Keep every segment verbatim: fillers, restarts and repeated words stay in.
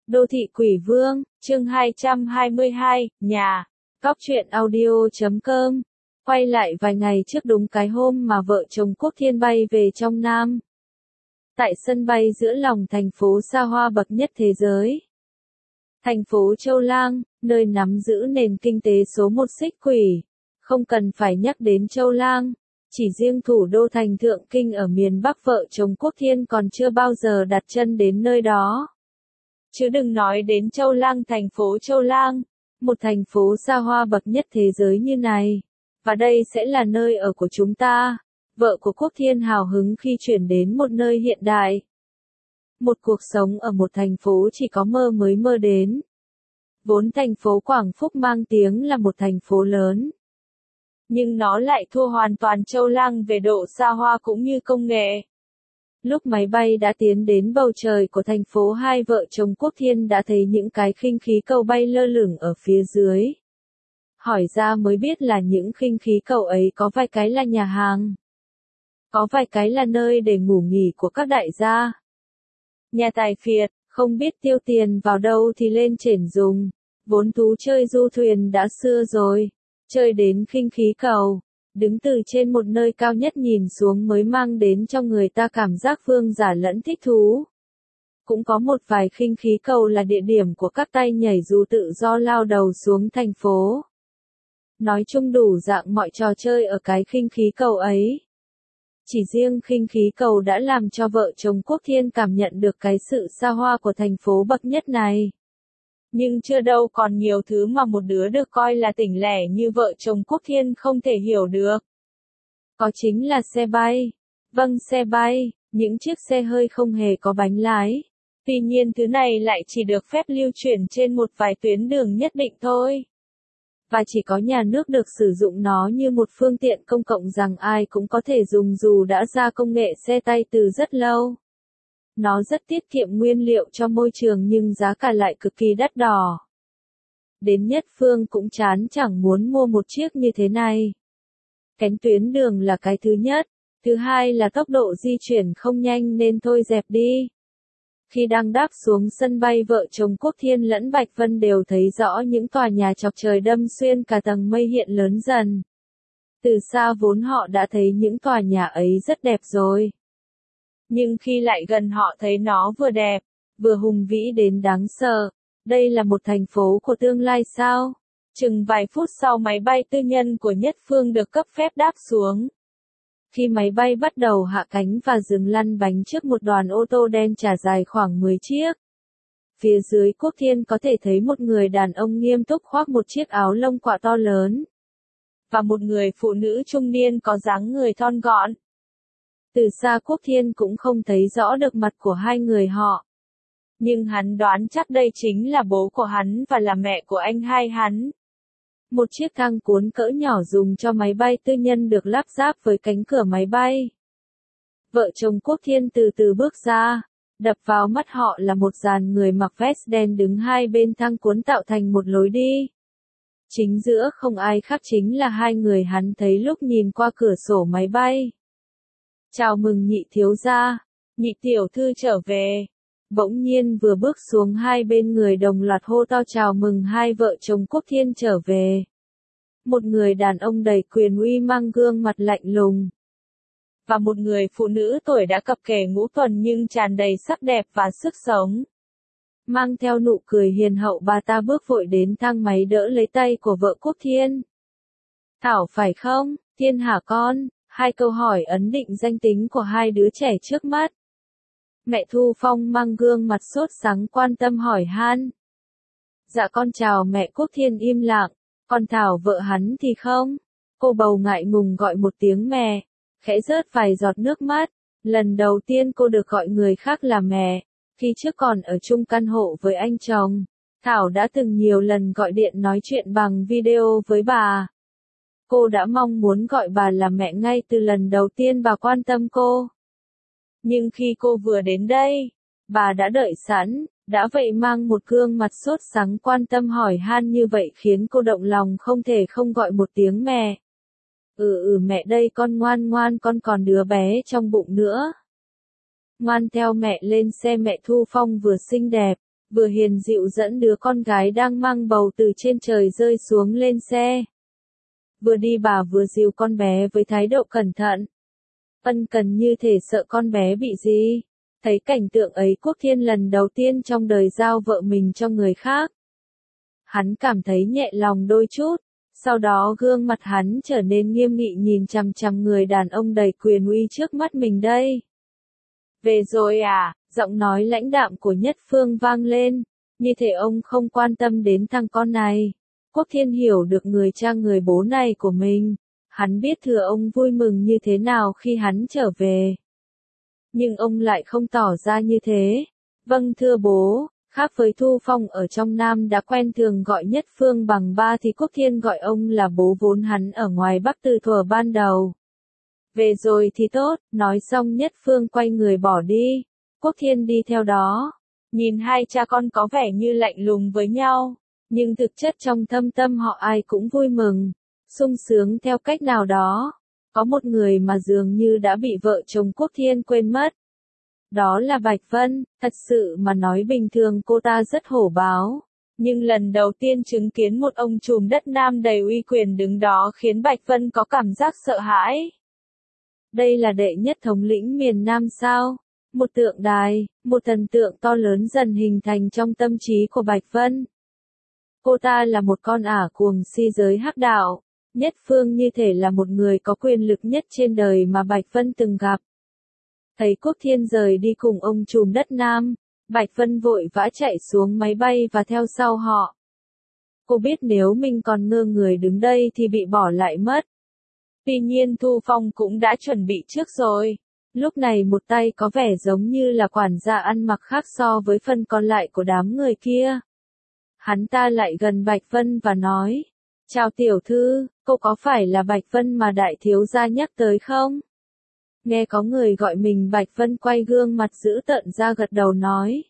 Đô thị Quỷ Vương, chương hai trăm hai mươi hai, nhà. Cóc truyện audio chấm com. Quay lại vài ngày trước đúng cái hôm mà vợ chồng Quốc Thiên bay về trong Nam. Tại sân bay giữa lòng thành phố xa hoa bậc nhất thế giới. Thành phố Châu Lang, nơi nắm giữ nền kinh tế số một xích quỷ. Không cần phải nhắc đến Châu Lang. Chỉ riêng thủ đô thành Thượng Kinh ở miền Bắc vợ chồng Quốc Thiên còn chưa bao giờ đặt chân đến nơi đó. Chứ đừng nói đến Châu Lang, thành phố Châu Lang, một thành phố xa hoa bậc nhất thế giới như này. Và đây sẽ là nơi ở của chúng ta. Vợ của Quốc Thiên hào hứng khi chuyển đến một nơi hiện đại. Một cuộc sống ở một thành phố chỉ có mơ mới mơ đến. Vốn thành phố Quảng Phúc mang tiếng là một thành phố lớn. Nhưng nó lại thua hoàn toàn Châu Lang về độ xa hoa cũng như công nghệ. Lúc máy bay đã tiến đến bầu trời của thành phố, hai vợ chồng Quốc Thiên đã thấy những cái khinh khí cầu bay lơ lửng ở phía dưới. Hỏi ra mới biết là những khinh khí cầu ấy có vài cái là nhà hàng. Có vài cái là nơi để ngủ nghỉ của các đại gia. Nhà tài phiệt, không biết tiêu tiền vào đâu thì lên trển dùng. Vốn thú chơi du thuyền đã xưa rồi. Chơi đến khinh khí cầu. Đứng từ trên một nơi cao nhất nhìn xuống mới mang đến cho người ta cảm giác vương giả lẫn thích thú. Cũng có một vài khinh khí cầu là địa điểm của các tay nhảy dù tự do lao đầu xuống thành phố. Nói chung đủ dạng mọi trò chơi ở cái khinh khí cầu ấy. Chỉ riêng khinh khí cầu đã làm cho vợ chồng Quốc Thiên cảm nhận được cái sự xa hoa của thành phố bậc nhất này. Nhưng chưa đâu còn nhiều thứ mà một đứa được coi là tỉnh lẻ như vợ chồng Quốc Thiên không thể hiểu được. Có chính là xe bay. Vâng, xe bay, những chiếc xe hơi không hề có bánh lái. Tuy nhiên thứ này lại chỉ được phép lưu chuyển trên một vài tuyến đường nhất định thôi. Và chỉ có nhà nước được sử dụng nó như một phương tiện công cộng rằng ai cũng có thể dùng dù đã ra công nghệ xe tay từ rất lâu. Nó rất tiết kiệm nguyên liệu cho môi trường nhưng giá cả lại cực kỳ đắt đỏ. Đến nhất Phương cũng chán chẳng muốn mua một chiếc như thế này. Kén tuyến đường là cái thứ nhất. Thứ hai là tốc độ di chuyển không nhanh nên thôi dẹp đi. Khi đang đáp xuống sân bay, vợ chồng Quốc Thiên lẫn Bạch Vân đều thấy rõ những tòa nhà chọc trời đâm xuyên cả tầng mây hiện lớn dần. Từ xa vốn họ đã thấy những tòa nhà ấy rất đẹp rồi. Nhưng khi lại gần họ thấy nó vừa đẹp, vừa hùng vĩ đến đáng sợ. Đây là một thành phố của tương lai sao? Chừng vài phút sau máy bay tư nhân của Nhất Phương được cấp phép đáp xuống. Khi máy bay bắt đầu hạ cánh và dừng lăn bánh trước một đoàn ô tô đen chả dài khoảng mười chiếc. Phía dưới Quốc Thiên có thể thấy một người đàn ông nghiêm túc khoác một chiếc áo lông quạ to lớn. Và một người phụ nữ trung niên có dáng người thon gọn. Từ xa Quốc Thiên cũng không thấy rõ được mặt của hai người họ. Nhưng hắn đoán chắc đây chính là bố của hắn và là mẹ của anh hai hắn. Một chiếc thang cuốn cỡ nhỏ dùng cho máy bay tư nhân được lắp ráp với cánh cửa máy bay. Vợ chồng Quốc Thiên từ từ bước ra. Đập vào mắt họ là một dàn người mặc vest đen đứng hai bên thang cuốn tạo thành một lối đi. Chính giữa không ai khác chính là hai người hắn thấy lúc nhìn qua cửa sổ máy bay. Chào mừng nhị thiếu gia, nhị tiểu thư trở về. Bỗng nhiên vừa bước xuống hai bên người đồng loạt hô to chào mừng hai vợ chồng Quốc Thiên trở về. Một người đàn ông đầy quyền uy mang gương mặt lạnh lùng. Và một người phụ nữ tuổi đã cập kề ngũ tuần nhưng tràn đầy sắc đẹp và sức sống. Mang theo nụ cười hiền hậu bà ta bước vội đến thang máy đỡ lấy tay của vợ Quốc Thiên. Thảo phải không, Thiên hả con? Hai câu hỏi ấn định danh tính của hai đứa trẻ trước mắt. Mẹ Thu Phong mang gương mặt sốt sắng quan tâm hỏi han. Dạ con chào mẹ. Quốc Thiên im lặng. Còn Thảo vợ hắn thì không? Cô bầu ngại ngùng gọi một tiếng mẹ. Khẽ rớt vài giọt nước mắt. Lần đầu tiên cô được gọi người khác là mẹ. Khi trước còn ở chung căn hộ với anh chồng, Thảo đã từng nhiều lần gọi điện nói chuyện bằng video với bà. Cô đã mong muốn gọi bà là mẹ ngay từ lần đầu tiên bà quan tâm cô. Nhưng khi cô vừa đến đây, bà đã đợi sẵn, đã vậy mang một gương mặt sốt sắng quan tâm hỏi han như vậy khiến cô động lòng không thể không gọi một tiếng mẹ. Ừ ừ mẹ đây con ngoan ngoan, con còn đứa bé trong bụng nữa. Ngoan theo mẹ lên xe. Mẹ Thu Phong vừa xinh đẹp, vừa hiền dịu dẫn đứa con gái đang mang bầu từ trên trời rơi xuống lên xe. Vừa đi bà vừa dìu con bé với thái độ cẩn thận. Ân cần như thể sợ con bé bị gì. Thấy cảnh tượng ấy Quốc Thiên lần đầu tiên trong đời giao vợ mình cho người khác. Hắn cảm thấy nhẹ lòng đôi chút, sau đó gương mặt hắn trở nên nghiêm nghị nhìn chằm chằm người đàn ông đầy quyền uy trước mắt mình đây. Về rồi à, giọng nói lãnh đạm của Nhất Phương vang lên, như thể ông không quan tâm đến thằng con này. Quốc Thiên hiểu được người cha người bố này của mình, hắn biết thừa ông vui mừng như thế nào khi hắn trở về. Nhưng ông lại không tỏ ra như thế. Vâng thưa bố, khác với Thu Phong ở trong Nam đã quen thường gọi Nhất Phương bằng ba thì Quốc Thiên gọi ông là bố vốn hắn ở ngoài Bắc từ thuở ban đầu. Về rồi thì tốt, nói xong Nhất Phương quay người bỏ đi. Quốc Thiên đi theo đó. Nhìn hai cha con có vẻ như lạnh lùng với nhau, nhưng thực chất trong thâm tâm họ ai cũng vui mừng, sung sướng theo cách nào đó. Có một người mà dường như đã bị vợ chồng Quốc Thiên quên mất. Đó là Bạch Vân, thật sự mà nói bình thường cô ta rất hổ báo. Nhưng lần đầu tiên chứng kiến một ông trùm đất Nam đầy uy quyền đứng đó khiến Bạch Vân có cảm giác sợ hãi. Đây là đệ nhất thống lĩnh miền Nam sao? Một tượng đài, một thần tượng to lớn dần hình thành trong tâm trí của Bạch Vân. Cô ta là một con ả cuồng si giới hắc đạo. Nhất Phương như thể là một người có quyền lực nhất trên đời mà Bạch Vân từng gặp. Thấy Quốc Thiên rời đi cùng ông trùm đất Nam, Bạch Vân vội vã chạy xuống máy bay và theo sau họ. Cô biết nếu mình còn ngơ người đứng đây thì bị bỏ lại mất. Tuy nhiên Thu Phong cũng đã chuẩn bị trước rồi. Lúc này một tay có vẻ giống như là quản gia ăn mặc khác so với phần còn lại của đám người kia. Hắn ta lại gần Bạch Vân và nói, chào tiểu thư, cô có phải là Bạch Vân mà đại thiếu gia nhắc tới không? Nghe có người gọi mình Bạch Vân quay gương mặt dữ tợn ra gật đầu nói.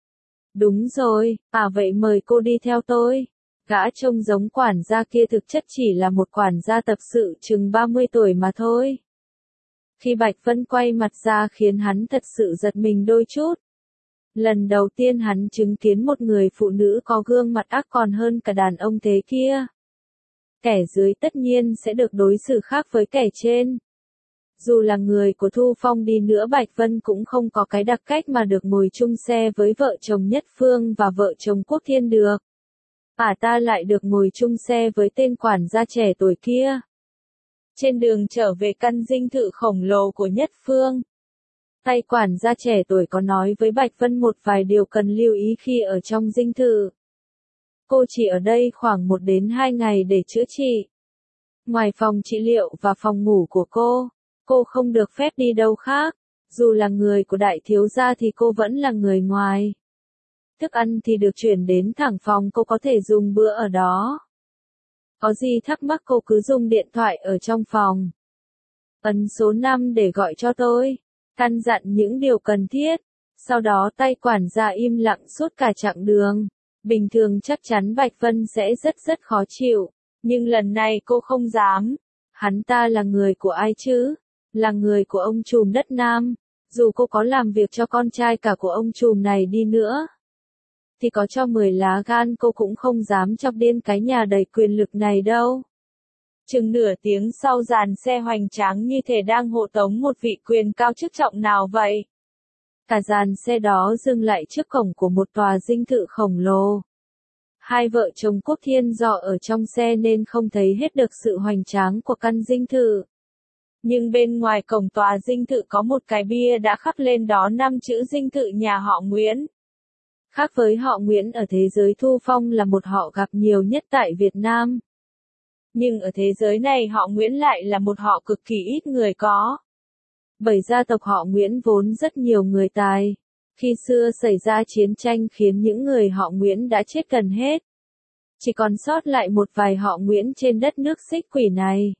Đúng rồi, à vậy mời cô đi theo tôi. Gã trông giống quản gia kia thực chất chỉ là một quản gia tập sự chừng ba mươi tuổi mà thôi. Khi Bạch Vân quay mặt ra khiến hắn thật sự giật mình đôi chút. Lần đầu tiên hắn chứng kiến một người phụ nữ có gương mặt ác còn hơn cả đàn ông thế kia. Kẻ dưới tất nhiên sẽ được đối xử khác với kẻ trên. Dù là người của Thu Phong đi nữa Bạch Vân cũng không có cái đặc cách mà được ngồi chung xe với vợ chồng Nhất Phương và vợ chồng Quốc Thiên được. Ả ta lại được ngồi chung xe với tên quản gia trẻ tuổi kia. Trên đường trở về căn dinh thự khổng lồ của Nhất Phương, tay quản gia trẻ tuổi có nói với Bạch Vân một vài điều cần lưu ý khi ở trong dinh thự. Cô chỉ ở đây khoảng một đến hai ngày để chữa trị. Ngoài phòng trị liệu và phòng ngủ của cô, cô không được phép đi đâu khác. Dù là người của đại thiếu gia thì cô vẫn là người ngoài. Thức ăn thì được chuyển đến thẳng phòng cô có thể dùng bữa ở đó. Có gì thắc mắc cô cứ dùng điện thoại ở trong phòng. Ấn số năm để gọi cho tôi. Căn dặn những điều cần thiết. Sau đó tay quản gia im lặng suốt cả chặng đường. Bình thường chắc chắn Bạch Vân sẽ rất rất khó chịu. Nhưng lần này cô không dám. Hắn ta là người của ai chứ? Là người của ông trùm đất Nam. Dù cô có làm việc cho con trai cả của ông trùm này đi nữa, thì có cho mười lá gan cô cũng không dám chọc điên cái nhà đầy quyền lực này đâu. Chừng nửa tiếng sau dàn xe hoành tráng như thể đang hộ tống một vị quyền cao chức trọng nào vậy. Cả dàn xe đó dừng lại trước cổng của một tòa dinh thự khổng lồ. Hai vợ chồng Quốc Thiên do ở trong xe nên không thấy hết được sự hoành tráng của căn dinh thự. Nhưng bên ngoài cổng tòa dinh thự có một cái bia đã khắc lên đó năm chữ dinh thự nhà họ Nguyễn. Khác với họ Nguyễn ở thế giới Thu Phong là một họ gặp nhiều nhất tại Việt Nam. Nhưng ở thế giới này họ Nguyễn lại là một họ cực kỳ ít người có. Bởi gia tộc họ Nguyễn vốn rất nhiều người tài. Khi xưa xảy ra chiến tranh khiến những người họ Nguyễn đã chết gần hết. Chỉ còn sót lại một vài họ Nguyễn trên đất nước Xích Quỷ này.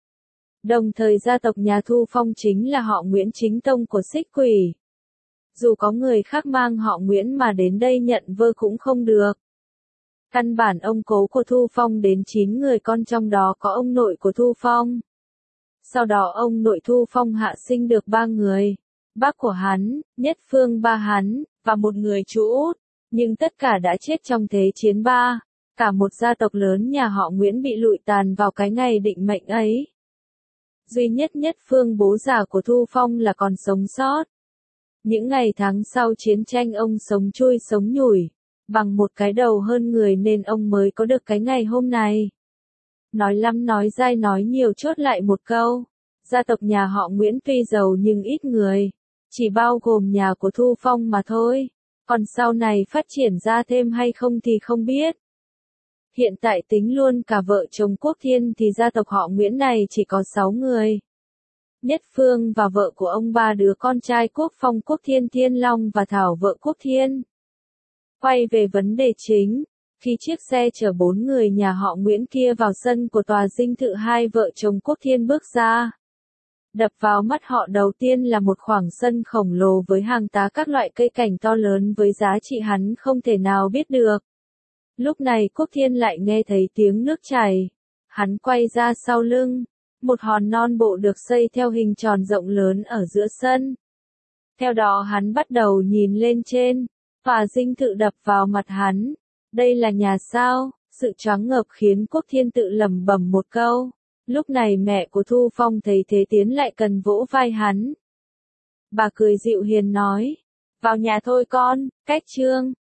Đồng thời gia tộc nhà Thu Phong chính là họ Nguyễn chính tông của Xích Quỷ. Dù có người khác mang họ Nguyễn mà đến đây nhận vơ cũng không được. Căn bản ông cố của Thu Phong đến chín người con trong đó có ông nội của Thu Phong. Sau đó ông nội Thu Phong hạ sinh được ba người. Bác của hắn, Nhất Phương ba hắn, và một người chú út. Nhưng tất cả đã chết trong thế chiến ba, cả một gia tộc lớn nhà họ Nguyễn bị lụi tàn vào cái ngày định mệnh ấy. Duy nhất Nhất Phương bố già của Thu Phong là còn sống sót. Những ngày tháng sau chiến tranh ông sống chui sống nhủi, bằng một cái đầu hơn người nên ông mới có được cái ngày hôm này. Nói lắm nói dai nói nhiều chốt lại một câu, gia tộc nhà họ Nguyễn tuy giàu nhưng ít người, chỉ bao gồm nhà của Thu Phong mà thôi, còn sau này phát triển ra thêm hay không thì không biết. Hiện tại tính luôn cả vợ chồng Quốc Thiên thì gia tộc họ Nguyễn này chỉ có sáu người. Nhất Phương và vợ của ông ba đứa con trai Quốc Phong Quốc Thiên Thiên Long và Thảo vợ Quốc Thiên. Quay về vấn đề chính, khi chiếc xe chở bốn người nhà họ Nguyễn kia vào sân của tòa dinh thự hai vợ chồng Quốc Thiên bước ra. Đập vào mắt họ đầu tiên là một khoảng sân khổng lồ với hàng tá các loại cây cảnh to lớn với giá trị hắn không thể nào biết được. Lúc này Quốc Thiên lại nghe thấy tiếng nước chảy. Hắn quay ra sau lưng. Một hòn non bộ được xây theo hình tròn rộng lớn ở giữa sân. Theo đó hắn bắt đầu nhìn lên trên. Tòa dinh thự đập vào mặt hắn. Đây là nhà sao? Sự choáng ngợp khiến Quốc Thiên tự lẩm bẩm một câu. Lúc này mẹ của Thu Phong thấy thế tiến lại cần vỗ vai hắn. Bà cười dịu hiền nói. Vào nhà thôi con, cách trương.